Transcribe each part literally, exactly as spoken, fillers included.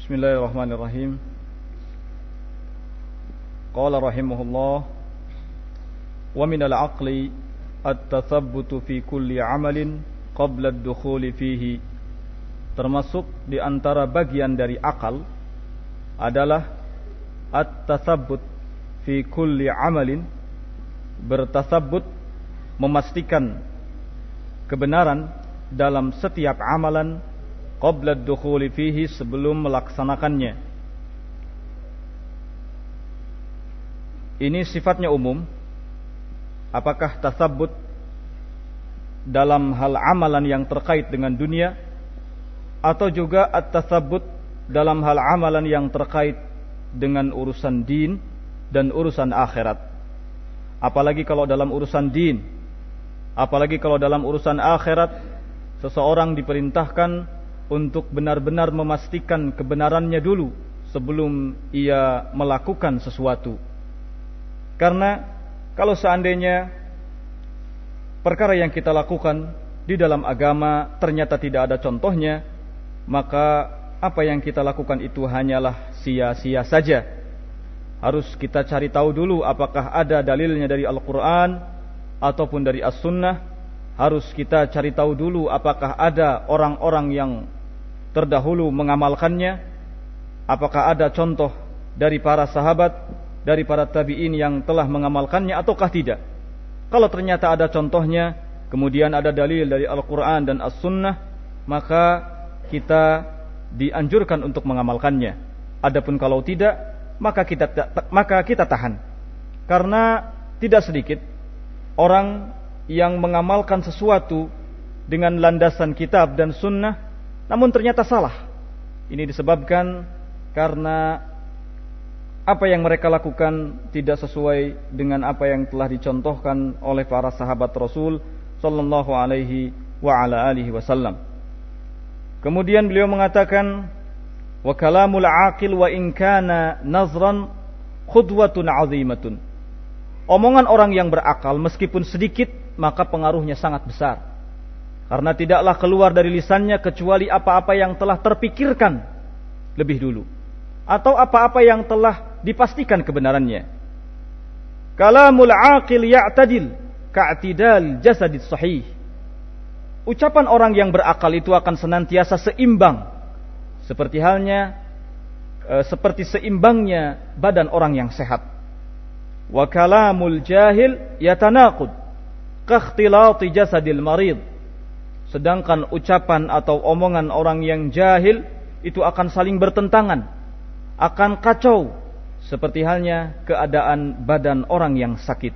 Bismillahirrahmanirrahim. Qala rahimahullah, wa minal aqli at-tathabbutu fi kulli amalin qabla ad-dukhuli fihi. Termasuk di antara bagian dari akal adalah at-tathabbut fi kulli amalin, bertasabbut, memastikan kebenaran dalam setiap amalan qabla ad-dukhuli fihi, sebelum melaksanakannya. Ini sifatnya umum. Apakah tasabbut dalam hal amalan yang terkait dengan dunia, atau juga at-tasabbut dalam hal amalan yang terkait dengan urusan din dan urusan akhirat? Apalagi kalau dalam urusan din, apalagi kalau dalam urusan akhirat, seseorang diperintahkan untuk benar-benar memastikan kebenarannya dulu sebelum ia melakukan sesuatu. Karena kalau seandainya perkara yang kita lakukan di dalam agama ternyata tidak ada contohnya, maka apa yang kita lakukan itu hanyalah sia-sia saja. Harus kita cari tahu dulu apakah ada dalilnya dari Al-Quran ataupun dari As-Sunnah. Harus kita cari tahu dulu apakah ada orang-orang yang terdahulu mengamalkannya, apakah ada contoh dari para sahabat, dari para tabi'in yang telah mengamalkannya ataukah tidak. Kalau ternyata ada contohnya, kemudian ada dalil dari Al-Quran dan As-Sunnah, maka kita dianjurkan untuk mengamalkannya. Adapun kalau tidak, maka kita maka kita tahan. Karena tidak sedikit orang yang mengamalkan sesuatu dengan landasan kitab dan sunnah, namun ternyata salah. Ini disebabkan karena apa yang mereka lakukan tidak sesuai dengan apa yang telah dicontohkan oleh para sahabat Rasul sallallahu alaihi wa ala alihi wasallam. Kemudian beliau mengatakan, wa kalamul aqil wa in kana nazran khudwatun azimatun. Omongan orang yang berakal meskipun sedikit, maka pengaruhnya sangat besar. Karena tidaklah keluar dari lisannya kecuali apa-apa yang telah terpikirkan lebih dulu, atau apa-apa yang telah dipastikan kebenarannya. Kalamul aqil ya'tadil ka'tidal jasadis sahih. Ucapan orang yang berakal itu akan senantiasa seimbang, seperti halnya e, seperti seimbangnya badan orang yang sehat. Wa kalamul jahil yatanaqud kakhtilati jasadil marid. Sedangkan ucapan atau omongan orang yang jahil itu akan saling bertentangan, akan kacau, seperti halnya keadaan badan orang yang sakit.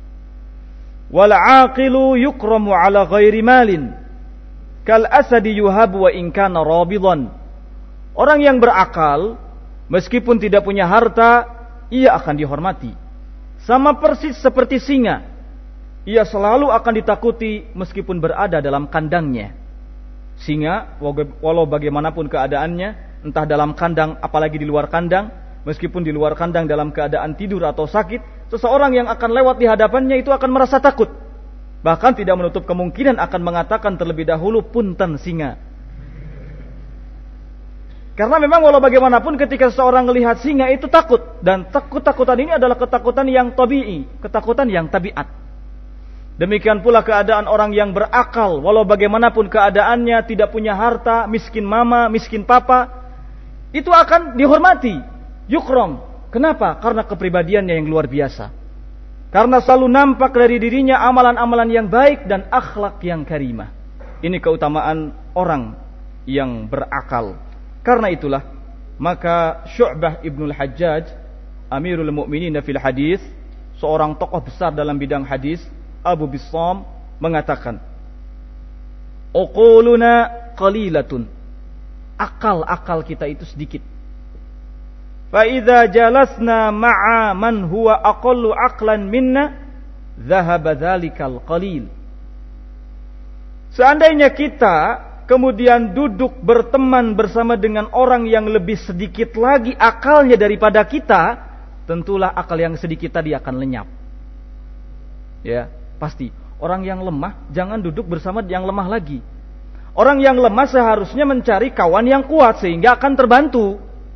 Wal aqilu yukramu ala ghairi malin kal asadi yuhabu wa in kana rabidan. Orang yang berakal meskipun tidak punya harta, ia akan dihormati. Sama persis seperti singa, ia selalu akan ditakuti meskipun berada dalam kandangnya. Singa, walau bagaimanapun keadaannya, entah dalam kandang apalagi di luar kandang, meskipun di luar kandang dalam keadaan tidur atau sakit, seseorang yang akan lewat di hadapannya itu akan merasa takut. Bahkan tidak menutup kemungkinan akan mengatakan terlebih dahulu, punten singa. Karena memang walau bagaimanapun ketika seseorang melihat singa itu takut. Dan takut-takutan ini adalah ketakutan yang tabi'i, ketakutan yang tabiat. Demikian pula keadaan orang yang berakal, walau bagaimanapun keadaannya, tidak punya harta, miskin mama, miskin papa, itu akan dihormati, yukram. Kenapa? Karena kepribadiannya yang luar biasa. Karena selalu nampak dari dirinya amalan-amalan yang baik dan akhlak yang karimah. Ini keutamaan orang yang berakal. Karena itulah, maka Syu'bah ibnul Hajjaj, Amirul Mu'minin fil hadis, seorang tokoh besar dalam bidang hadis, Abu Bissam, mengatakan, uquluna qalilatun. Akal-akal kita itu sedikit. Fa idza jalasna ma'a man huwa aqallu aqlan minna, dhahaba dzalikal qalil. Seandainya kita kemudian duduk berteman bersama dengan orang yang lebih sedikit lagi akalnya daripada kita, tentulah akal yang sedikit tadi akan lenyap. Ya, pasti. Orang yang lemah jangan duduk bersama yang lemah lagi. Orang yang lemah seharusnya mencari kawan yang kuat sehingga akan terbantu.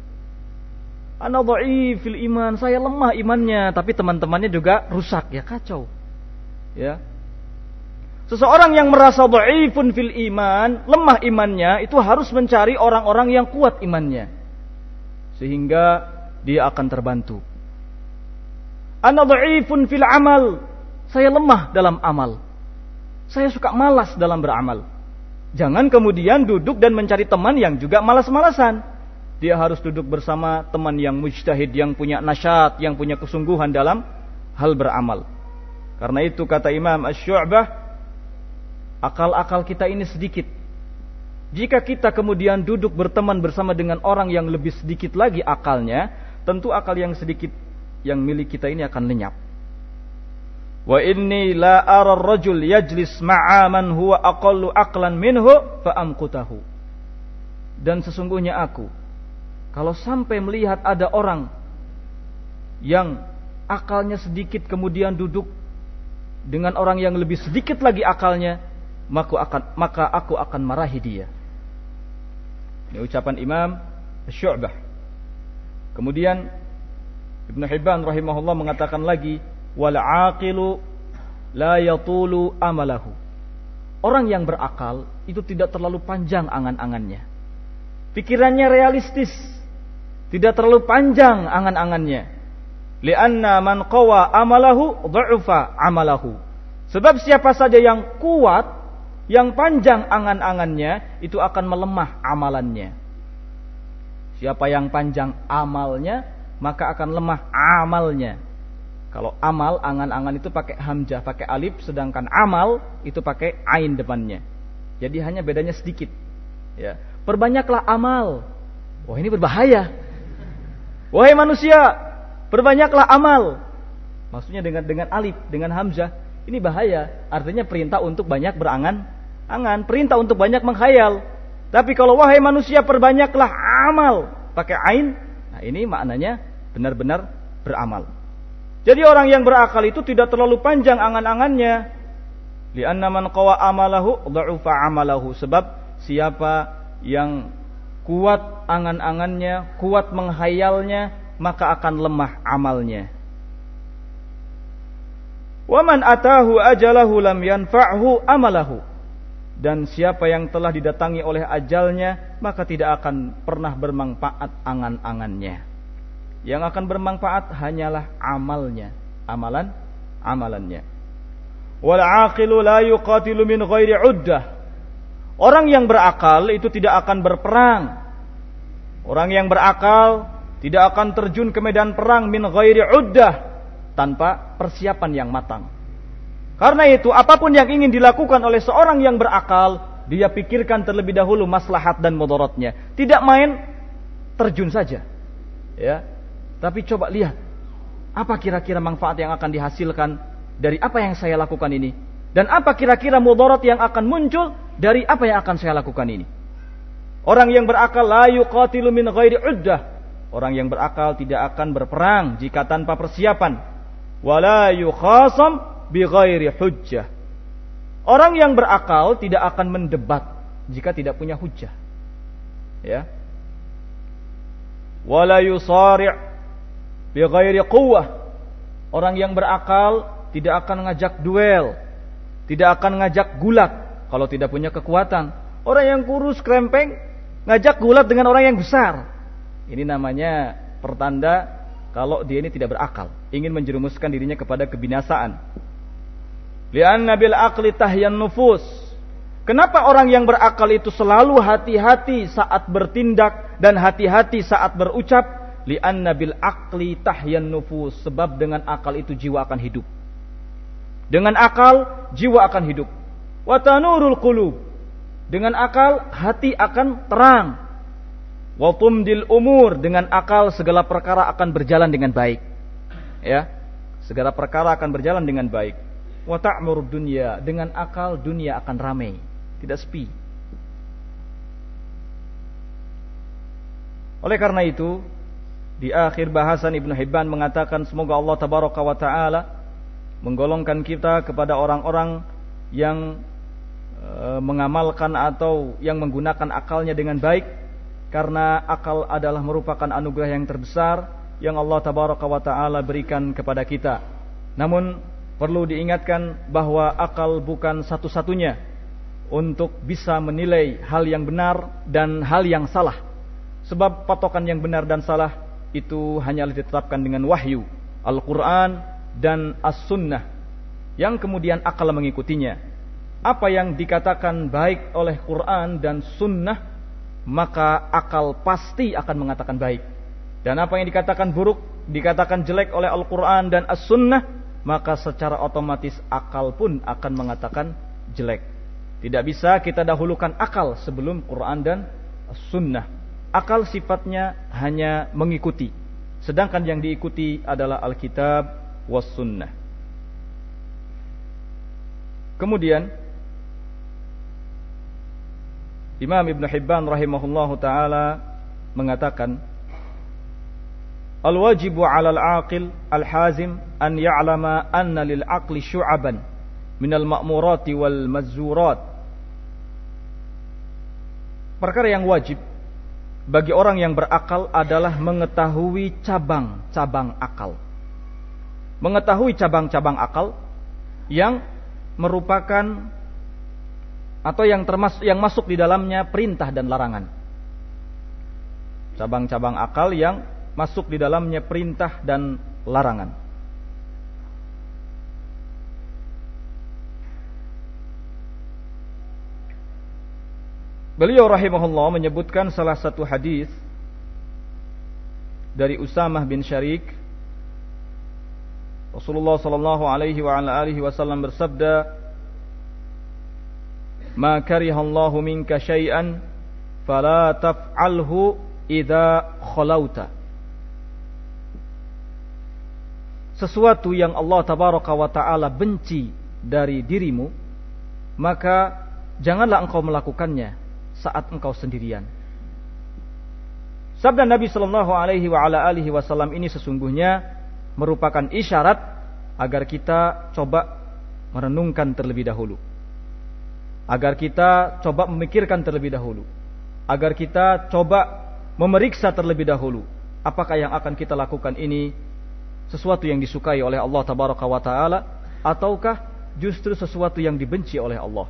ana dhaif fil iman, saya lemah imannya, tapi teman-temannya juga rusak, ya kacau. Ya. Seseorang yang merasa dhaifun fil iman, lemah imannya, itu harus mencari orang-orang yang kuat imannya, sehingga dia akan terbantu. Ana dhaifun fil amal, saya lemah dalam amal, saya suka malas dalam beramal. Jangan kemudian duduk dan mencari teman yang juga malas-malasan. Dia harus duduk bersama teman yang mujtahid, yang punya nasyat, yang punya kesungguhan dalam hal beramal. Karena itu kata Imam Asy-Syu'bah, akal-akal kita ini sedikit. Jika kita kemudian duduk berteman bersama dengan orang yang lebih sedikit lagi akalnya, tentu akal yang sedikit yang milik kita ini akan lenyap. Wa inni la ara ar-rajul yajlis ma'a man huwa aqallu aqlan minhu fa amqutahu. Dan sesungguhnya aku, kalau sampai melihat ada orang yang akalnya sedikit kemudian duduk dengan orang yang lebih sedikit lagi akalnya, maka akan maka aku akan marahi dia. Ini ucapan Imam Asy-Syu'bah. Kemudian Ibnu Hibban rahimahullah mengatakan lagi, wal aqilu la yatulu amalahu. Orang yang berakal itu tidak terlalu panjang angan-angannya. Pikirannya realistis, tidak terlalu panjang angan-angannya. Lianna man qawa amalahu dha'ufa amalahu. Sebab siapa saja yang kuat, yang panjang angan-angannya, itu akan melemah amalannya. Siapa yang panjang amalnya, maka akan lemah amalnya. Kalau amal, angan-angan itu pakai hamzah, pakai alif, sedangkan amal itu pakai ain depannya. Jadi hanya bedanya sedikit. Ya, perbanyaklah amal. Wah, ini berbahaya. Wahai manusia, perbanyaklah amal. Maksudnya dengan dengan alif, dengan hamzah, ini bahaya. Artinya perintah untuk banyak berangan-angan, perintah untuk banyak menghayal. Tapi kalau wahai manusia, perbanyaklah amal, pakai ain, nah ini maknanya benar-benar beramal. Jadi orang yang berakal itu tidak terlalu panjang angan-angannya. Li'anna man qawa amalahu dha'ufa amalahu. Sebab siapa yang kuat angan-angannya, kuat menghayalnya, maka akan lemah amalnya. Wa man atahu ajalahu lam yanfa'hu amalahu. Dan siapa yang telah didatangi oleh ajalnya, maka tidak akan pernah bermanfaat angan-angannya. Yang akan bermanfaat hanyalah amalnya, amalan amalannya. Wal aqilu la yuqatilu min ghairi uddah. Orang yang berakal itu tidak akan berperang. Orang yang berakal tidak akan terjun ke medan perang min ghairi uddah, tanpa persiapan yang matang. Karena itu apapun yang ingin dilakukan oleh seorang yang berakal, dia pikirkan terlebih dahulu maslahat dan mudaratnya. Tidak main terjun saja. Ya. Tapi coba lihat, apa kira-kira manfaat yang akan dihasilkan dari apa yang saya lakukan ini? Dan apa kira-kira mudarat yang akan muncul dari apa yang akan saya lakukan ini? Orang yang berakal la yuqatilu min ghairi uddah. Orang yang berakal tidak akan berperang jika tanpa persiapan. Wala yukhasam bi ghairi hujjah. Orang yang berakal tidak akan mendebat jika tidak punya hujjah. Ya. Wala yusari' bi ghairi quwwah. Orang yang berakal tidak akan ngajak duel, tidak akan ngajak gulat kalau tidak punya kekuatan. Orang yang kurus krempeng ngajak gulat dengan orang yang besar. Ini namanya pertanda kalau dia ini tidak berakal, ingin menjerumuskan dirinya kepada kebinasaan. Li'anna bil aqli tahyan nufus. Kenapa orang yang berakal itu selalu hati-hati saat bertindak dan hati-hati saat berucap? Li'anna bil aqli tahyan nufus. Sebab dengan akal itu jiwa akan hidup. Dengan akal jiwa akan hidup. Wa tanurul qulub. Dengan akal hati akan terang. Wa tumdil umur. Dengan akal segala perkara akan berjalan dengan baik. Ya, segala perkara akan berjalan dengan baik. Wa ta'mur dunya. Dengan akal dunia akan ramai, tidak sepi. Oleh karena itu, di akhir bahasan Ibnu Hibban mengatakan semoga Allah tabaraka wa taala menggolongkan kita kepada orang-orang yang e, mengamalkan atau yang menggunakan akalnya dengan baik, karena akal adalah merupakan anugerah yang terbesar yang Allah tabaraka wa ta'ala berikan kepada kita. Namun perlu diingatkan bahwa akal bukan satu-satunya untuk bisa menilai hal yang benar dan hal yang salah. Sebab patokan yang benar dan salah itu hanyalah ditetapkan dengan wahyu, Al-Quran dan As-Sunnah, yang kemudian akal mengikutinya. Apa yang dikatakan baik oleh Quran dan Sunnah, maka akal pasti akan mengatakan baik. Dan apa yang dikatakan buruk, dikatakan jelek oleh Al-Quran dan As-Sunnah, maka secara otomatis akal pun akan mengatakan jelek. Tidak bisa kita dahulukan akal sebelum Quran dan As-Sunnah. Akal sifatnya hanya mengikuti, sedangkan yang diikuti adalah Alkitab was Sunnah. Kemudian Imam Ibn Hibban rahimahullahu ta'ala mengatakan, Al-wajibu 'alal 'aqil al-hazim an ya'lama anna lil 'aqli syu'aban minal ma'murati wal mazzurat. Perkara yang wajib bagi orang yang berakal adalah mengetahui cabang-cabang akal. Mengetahui cabang-cabang akal yang merupakan atau yang termasuk yang masuk di dalamnya perintah dan larangan. Cabang-cabang akal yang masuk di dalamnya perintah dan larangan. Beliau rahimahullah menyebutkan salah satu hadis dari Usamah bin Syarik. Rasulullah sallallahu alaihi wa ala alihi wasallam bersabda, "Ma karihallahu minka syai'an fala taf'alhu idza khalauta." Sesuatu yang Allah tabaraka wa taala benci dari dirimu, maka janganlah engkau melakukannya saat engkau sendirian. Sabda Nabi sallallahu alaihi wa ala alihi wasallam ini sesungguhnya merupakan isyarat agar kita coba merenungkan terlebih dahulu, agar kita coba memikirkan terlebih dahulu, agar kita coba memeriksa terlebih dahulu apakah yang akan kita lakukan ini sesuatu yang disukai oleh Allah tabaraka wa taala ataukah justru sesuatu yang dibenci oleh Allah.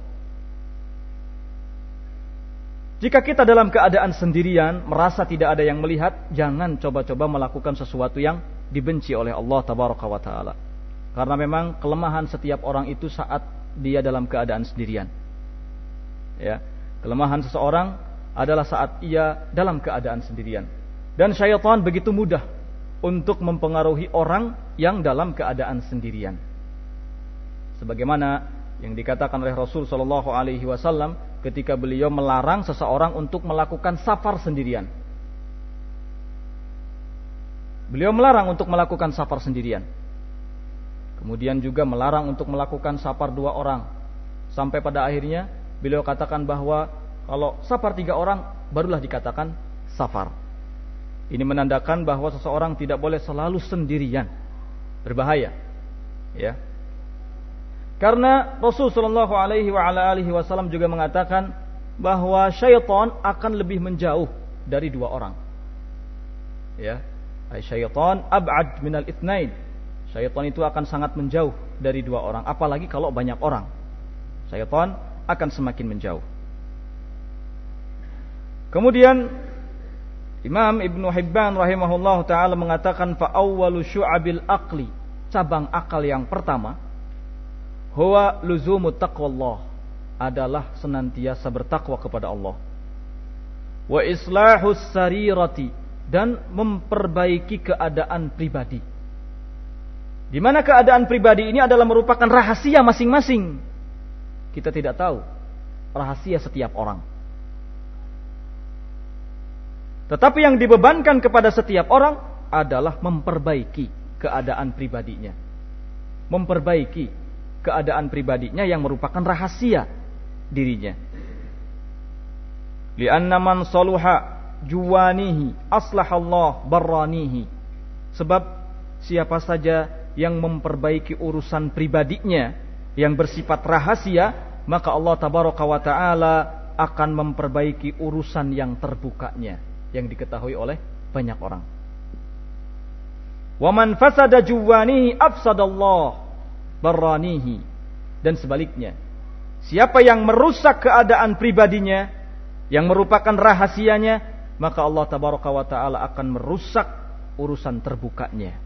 Jika kita dalam keadaan sendirian, merasa tidak ada yang melihat, jangan coba-coba melakukan sesuatu yang dibenci oleh Allah tabaraka wa taala. Karena memang kelemahan setiap orang itu saat dia dalam keadaan sendirian. Ya, kelemahan seseorang adalah saat ia dalam keadaan sendirian. Dan syaitan begitu mudah untuk mempengaruhi orang yang dalam keadaan sendirian. Sebagaimana yang dikatakan oleh Rasul sallallahu alaihi wasallam ketika beliau melarang seseorang untuk melakukan safar sendirian. Beliau melarang untuk melakukan safar sendirian. Kemudian juga melarang untuk melakukan safar dua orang. Sampai pada akhirnya beliau katakan bahwa kalau safar tiga orang barulah dikatakan safar. Ini menandakan bahwa seseorang tidak boleh selalu sendirian. Berbahaya. Ya. Karena Rasul sallallahu alaihi wa ala alihi wasallam juga mengatakan bahwa syaitan akan lebih menjauh dari dua orang. Ya. Syaitan ab'ad minal itsnain. Syaitan itu akan sangat menjauh dari dua orang, apalagi kalau banyak orang. Syaitan akan semakin menjauh. Kemudian Imam Ibnu Hibban rahimahullahu taala mengatakan fa awwalu syu'abil aqli, cabang akal yang pertama, huwa luzumut taqwallah, adalah senantiasa bertakwa kepada Allah. Wa islahus sarirati, dan memperbaiki keadaan pribadi. Di mana keadaan pribadi ini adalah merupakan rahasia masing-masing. Kita tidak tahu rahasia setiap orang. Tetapi yang dibebankan kepada setiap orang adalah memperbaiki keadaan pribadinya. Memperbaiki keadaan pribadinya yang merupakan rahasia dirinya. Li'anna man saluha juwanihi aslahallah barranihi. Sebab siapa saja yang memperbaiki urusan pribadinya yang bersifat rahasia, maka Allah tabaraka wa taala akan memperbaiki urusan yang terbukanya. yang diketahui oleh banyak orang. Wa man fasada juwanihi afsadallah barranihi. Dan sebaliknya, siapa yang merusak keadaan pribadinya, yang merupakan rahasianya, maka Allah tabaraka wa taala akan merusak urusan terbukanya.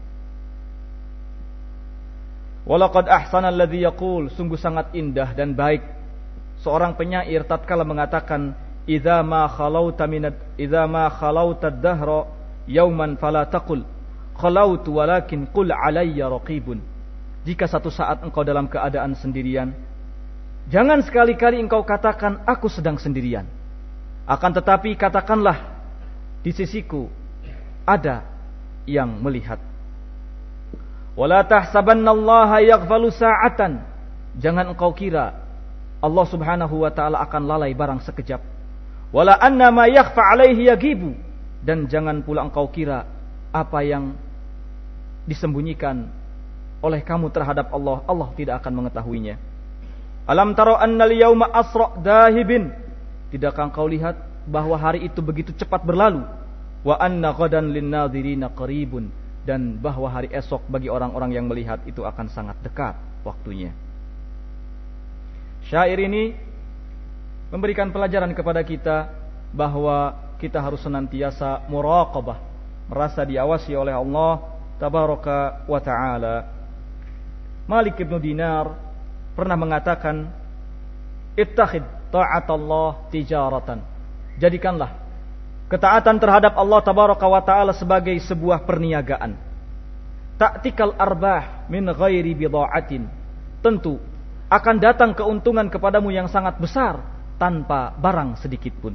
Walaqad ahsana alladhi yaqul, sungguh sangat indah dan baik seorang penyair tatkala mengatakan, idza ma khalauta min idza ma khalauta ad-dahra yawman fala taqul khalautu walakin qul alayya raqibun. Jika satu saat engkau dalam keadaan sendirian, jangan sekali-kali engkau katakan aku sedang sendirian. Akan tetapi katakanlah di sisiku ada yang melihat. Wala tahsabannallaha yaghfalu sa'atan. Jangan engkau kira Allah Subhanahu wa taala akan lalai barang sekejap. Wala anna ma yakhfa 'alaihi yagibu. Dan jangan pula engkau kira apa yang disembunyikan oleh kamu terhadap Allah, Allah tidak akan mengetahuinya. Alam tara annal yauma asra dahibin. Tidakkah engkau lihat bahwa hari itu begitu cepat berlalu? Wa anna ghadan linnadhirina qaribun. Dan bahwa hari esok bagi orang-orang yang melihat itu akan sangat dekat waktunya. Syair ini memberikan pelajaran kepada kita bahwa kita harus senantiasa muraqabah, merasa diawasi oleh Allah tabaraka wa ta'ala. Malik ibn Dinar pernah mengatakan, ittakhid ta'atallah tijaratan. Jadikanlah ketaatan terhadap Allah tabaraka wa ta'ala sebagai sebuah perniagaan. Ta'tikal arbah min ghairi bidha'atin. Tentu akan datang keuntungan kepadamu yang sangat besar tanpa barang sedikit pun.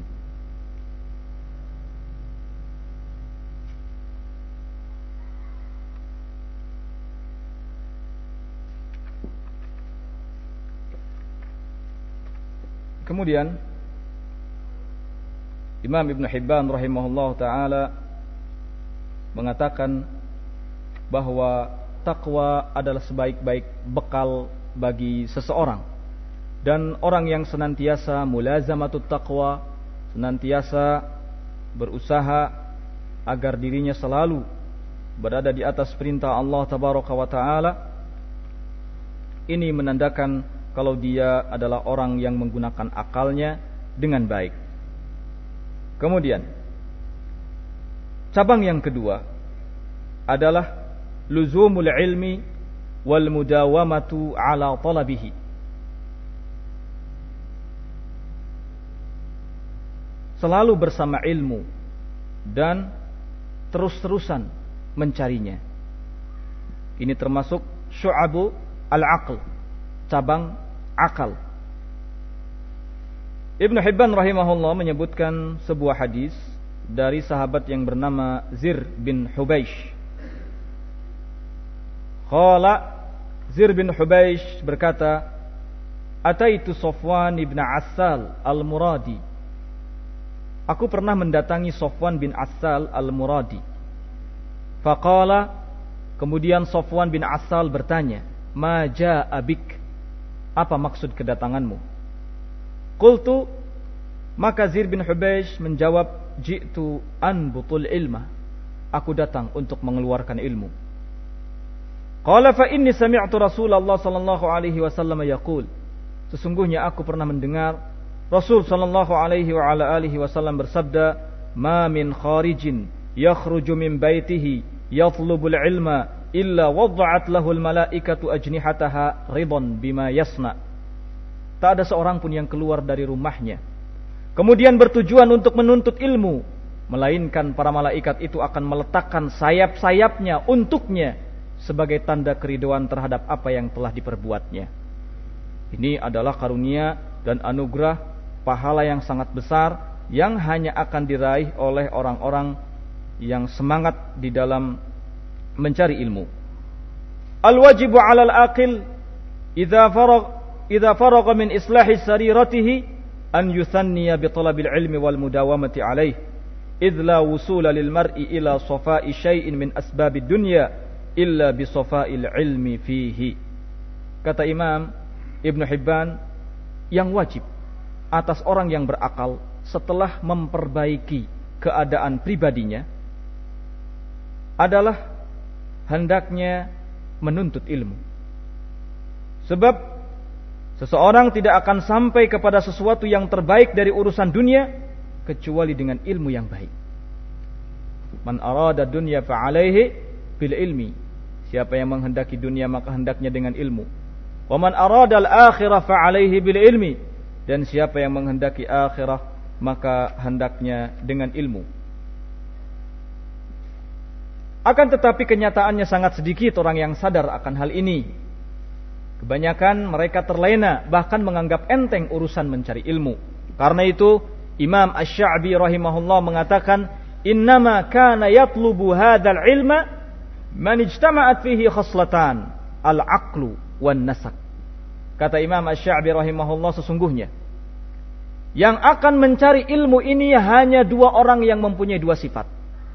Kemudian Imam Ibn Hibban rahimahullah ta'ala mengatakan bahwa takwa adalah sebaik-baik bekal bagi seseorang. Dan orang yang senantiasa mulazamatut taqwa, senantiasa berusaha agar dirinya selalu berada di atas perintah Allah tabaraka wa ta'ala, ini menandakan kalau dia adalah orang yang menggunakan akalnya dengan baik. Kemudian cabang yang kedua adalah luzumul ilmi wal mudawamatu ala talabihi. Selalu bersama ilmu dan terus-terusan mencarinya. Ini termasuk syu'abu al-aql, cabang akal. Ibn Hibban rahimahullah menyebutkan sebuah hadis dari sahabat yang bernama Zir bin Hubaish. Qala Zir bin Hubaish berkata, Ataitu Safwan ibn Assal al-Muradi. Aku pernah mendatangi Safwan bin Assal al-Muradi. Faqala, kemudian Safwan bin Assal bertanya, Ma ja'a bik? Apa maksud kedatanganmu? Qultu, maka Zir bin Hubaish menjawab, Ji'tu anbutul ilma. Aku datang untuk mengeluarkan ilmu. Qala fa inni sami'tu Rasulullah sallallahu alaihi wasallam yaqul. Sesungguhnya aku pernah mendengar Rasul sallallahu alaihi wa ala alihi wasallam bersabda, Ma min kharijin yakhruju min baitihi yatlubul ilma illa wada'at lahul malaikatu ajnihataha ridan bima yasna. Tak ada seorang pun yang keluar dari rumahnya kemudian bertujuan untuk menuntut ilmu, melainkan para malaikat itu akan meletakkan sayap-sayapnya untuknya sebagai tanda keridhaan terhadap apa yang telah diperbuatnya. Ini adalah karunia dan anugerah pahala yang sangat besar yang hanya akan diraih oleh orang-orang yang semangat di dalam mencari ilmu. Al-wajibu 'alal aqil idza faragha idza faragha min islahi sariratihi an yuthanniya bi talabil ilmi wal mudawamati alayh idh la wusula lil mar'i ila safa'i syai'in min asbabid dunya illa bi safa'il ilmi fihi. Kata Imam Ibn Hibban, yang wajib atas orang yang berakal setelah memperbaiki keadaan pribadinya adalah hendaknya menuntut ilmu. Sebab seseorang tidak akan sampai kepada sesuatu yang terbaik dari urusan dunia kecuali dengan ilmu yang baik. Man arada dunya fa'alaihi bil ilmi. Siapa yang menghendaki dunia maka hendaknya dengan ilmu. Wa man arada al-akhirah fa'alaihi bil ilmi. Dan siapa yang menghendaki akhirah maka hendaknya dengan ilmu. Akan tetapi kenyataannya sangat sedikit orang yang sadar akan hal ini. Kebanyakan mereka terlena, bahkan menganggap enteng urusan mencari ilmu. Karena itu Imam Asy-Sya'bi rahimahullah mengatakan, innama kana yatlubu hadzal ilma man ijtama'at fihi khaslatan al-aqlu wan nasab. Kata Imam Asy-Sya'bi rahimahullah, sesungguhnya yang akan mencari ilmu ini hanya dua orang yang mempunyai dua sifat.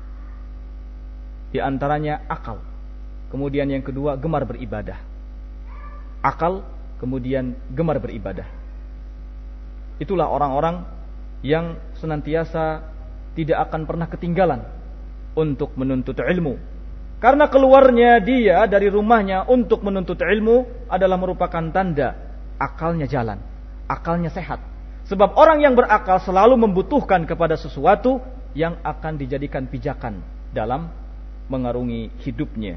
Di antaranya akal, kemudian yang kedua gemar beribadah. Akal, kemudian gemar beribadah. Itulah orang-orang yang senantiasa tidak akan pernah ketinggalan untuk menuntut ilmu. Karena keluarnya dia dari rumahnya untuk menuntut ilmu adalah merupakan tanda akalnya jalan, akalnya sehat. Sebab orang yang berakal selalu membutuhkan kepada sesuatu yang akan dijadikan pijakan dalam mengarungi hidupnya.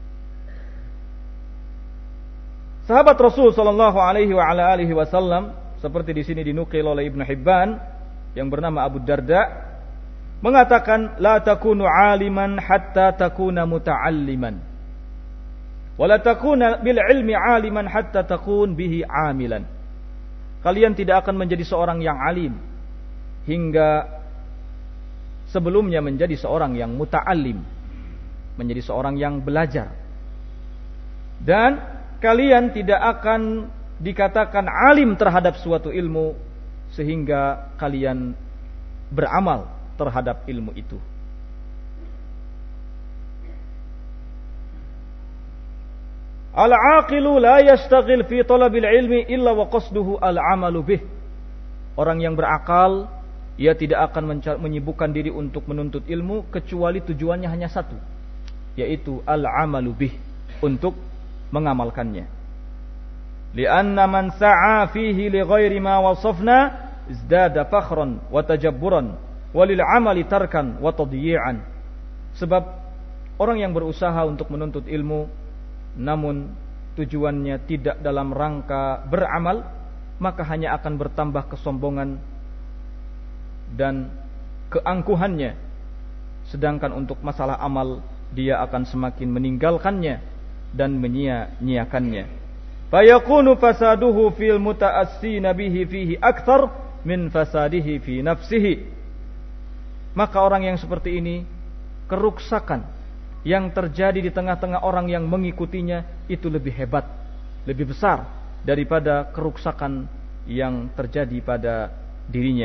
Sahabat Rasul sallallahu alaihi wa ala alihi wasallam seperti di sini dinukil oleh Ibnu Hibban yang bernama Abu Darda mengatakan, la takunu aliman hatta takuna muta'alliman wa la takuna bil ilmi aliman hatta takun bihi amilan. Kalian tidak akan menjadi seorang yang alim hingga sebelumnya menjadi seorang yang muta'allim, menjadi seorang yang belajar. Dan kalian tidak akan dikatakan alim terhadap suatu ilmu sehingga kalian beramal terhadap ilmu itu. Al-aqilu la yastaghil fi talabil ilmi illa wa qasduhu al-amalu bih. Orang yang berakal, ia tidak akan menyibukkan diri untuk menuntut ilmu kecuali tujuannya hanya satu, yaitu al-amalu bih, untuk mengamalkannya. Lianna man sa'a fihi li ghairi ma wasafna izdada fakhran wa tajabburan walil amali tarkan wa tadyi'an. Sebab orang yang berusaha untuk menuntut ilmu namun tujuannya tidak dalam rangka beramal, maka hanya akan bertambah kesombongan dan keangkuhannya. Sedangkan untuk masalah amal, dia akan semakin meninggalkannya dan menyia-nyiakannya. Fayakunu fasaduhu fil muta'assina bihi fihi akthar min fasadihi fi nafsihi. Maka orang yang seperti ini, keruksakan yang terjadi di tengah-tengah orang yang mengikutinya itu lebih hebat, lebih besar daripada keruksakan yang terjadi pada dirinya.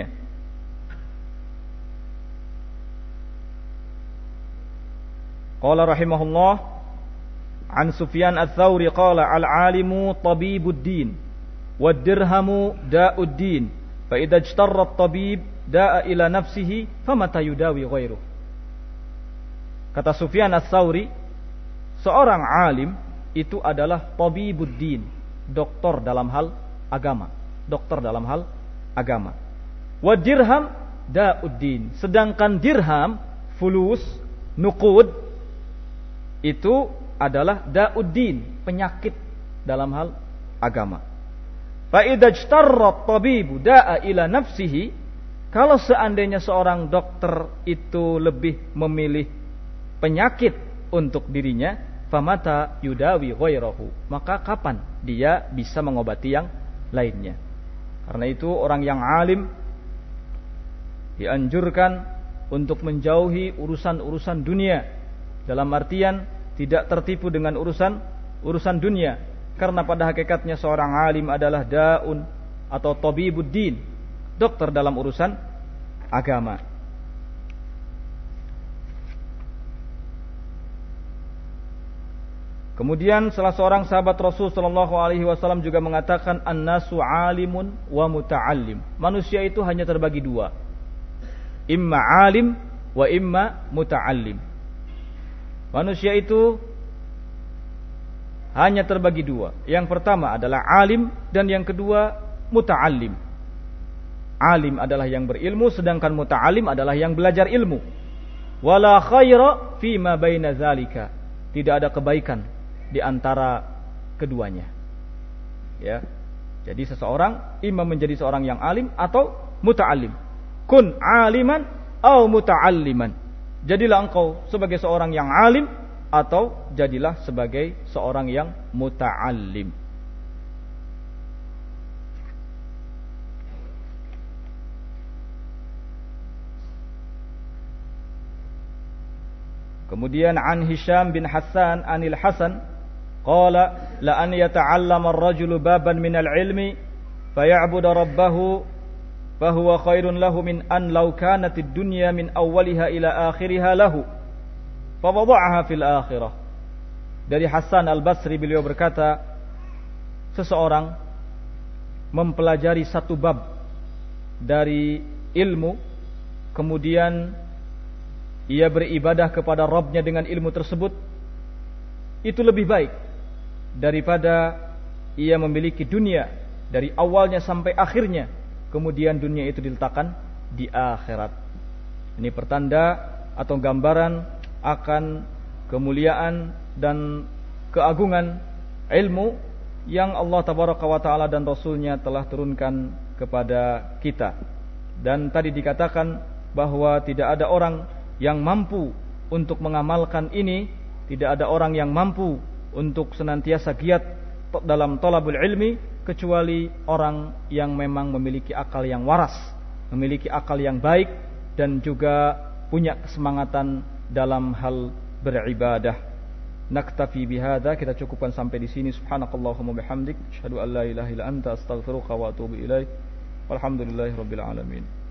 Qala rahimahullah an Sufyan ats-Tsauri qala al-alimu tabibuddin wad-dirhamu da'uddin fa idza ijtarra at-tabib da'a ila nafsihi famata yudawi ghairuh. Kata Sufyan ats-Tsauri, seorang alim itu adalah tabibuddin, doktor dalam hal agama, dokter dalam hal agama. Wa dirham da'uddin, sedangkan dirham, fulus, nuqud itu adalah da'uddin, penyakit dalam hal agama. Fa idza ijtarra at-tabibu da'a ila nafsihi, kalau seandainya seorang dokter itu lebih memilih penyakit untuk dirinya, famata yudawi ghairahu, maka kapan dia bisa mengobati yang lainnya. Karena itu orang yang alim dianjurkan untuk menjauhi urusan-urusan dunia, dalam artian tidak tertipu dengan urusan urusan dunia, karena pada hakikatnya seorang alim adalah daun atau tabibuddin, dokter dalam urusan agama. Kemudian salah seorang sahabat Rasul sallallahu alaihi wasallam juga mengatakan, an-nasu alimun wa muta'allim. Manusia itu hanya terbagi dua, imma alim wa imma muta'allim. Manusia itu hanya terbagi dua. Yang pertama adalah alim dan yang kedua muta'allim. Alim adalah yang berilmu, sedangkan muta'allim adalah yang belajar ilmu. Wala khaira fima baina zalika. Tidak ada kebaikan di antara keduanya. Ya. Jadi seseorang imam menjadi seorang yang alim atau muta'allim. Kun aliman atau muta'alliman. Jadilah engkau sebagai seorang yang alim atau jadilah sebagai seorang yang muta'allim. Kemudian an Hisham bin Hassan anil Hasan qala la an yata'allama ar-rajulu baban min al-ilmi faya'budu rabbahu fahuwa khairun lahu min an law kanat ad-dunya min awwaliha ila akhiriha lahu fa wada'aha fil akhirah. Dari Hasan Al-Basri beliau berkata, seseorang mempelajari satu bab dari ilmu, kemudian ia beribadah kepada Rabbnya dengan ilmu tersebut, itu lebih baik daripada ia memiliki dunia dari awalnya sampai akhirnya, kemudian dunia itu diletakkan di akhirat. Ini pertanda atau gambaran akan kemuliaan dan keagungan ilmu yang Allah Tabaraka wa Ta'ala dan Rasulnya telah turunkan kepada kita. Dan tadi dikatakan bahwa tidak ada orang yang mampu untuk mengamalkan ini, tidak ada orang yang mampu untuk senantiasa giat dalam thalabul ilmi kecuali orang yang memang memiliki akal yang waras, memiliki akal yang baik dan juga punya kesemangatan dalam hal beribadah. Naktafi bihadza, kita cukupkan sampai di sini. Subhanakallahumma bihamdik, asyhadu an la ilaha illa anta, astaghfiruka wa atubu ilaik. Walhamdulillahirabbil alamin.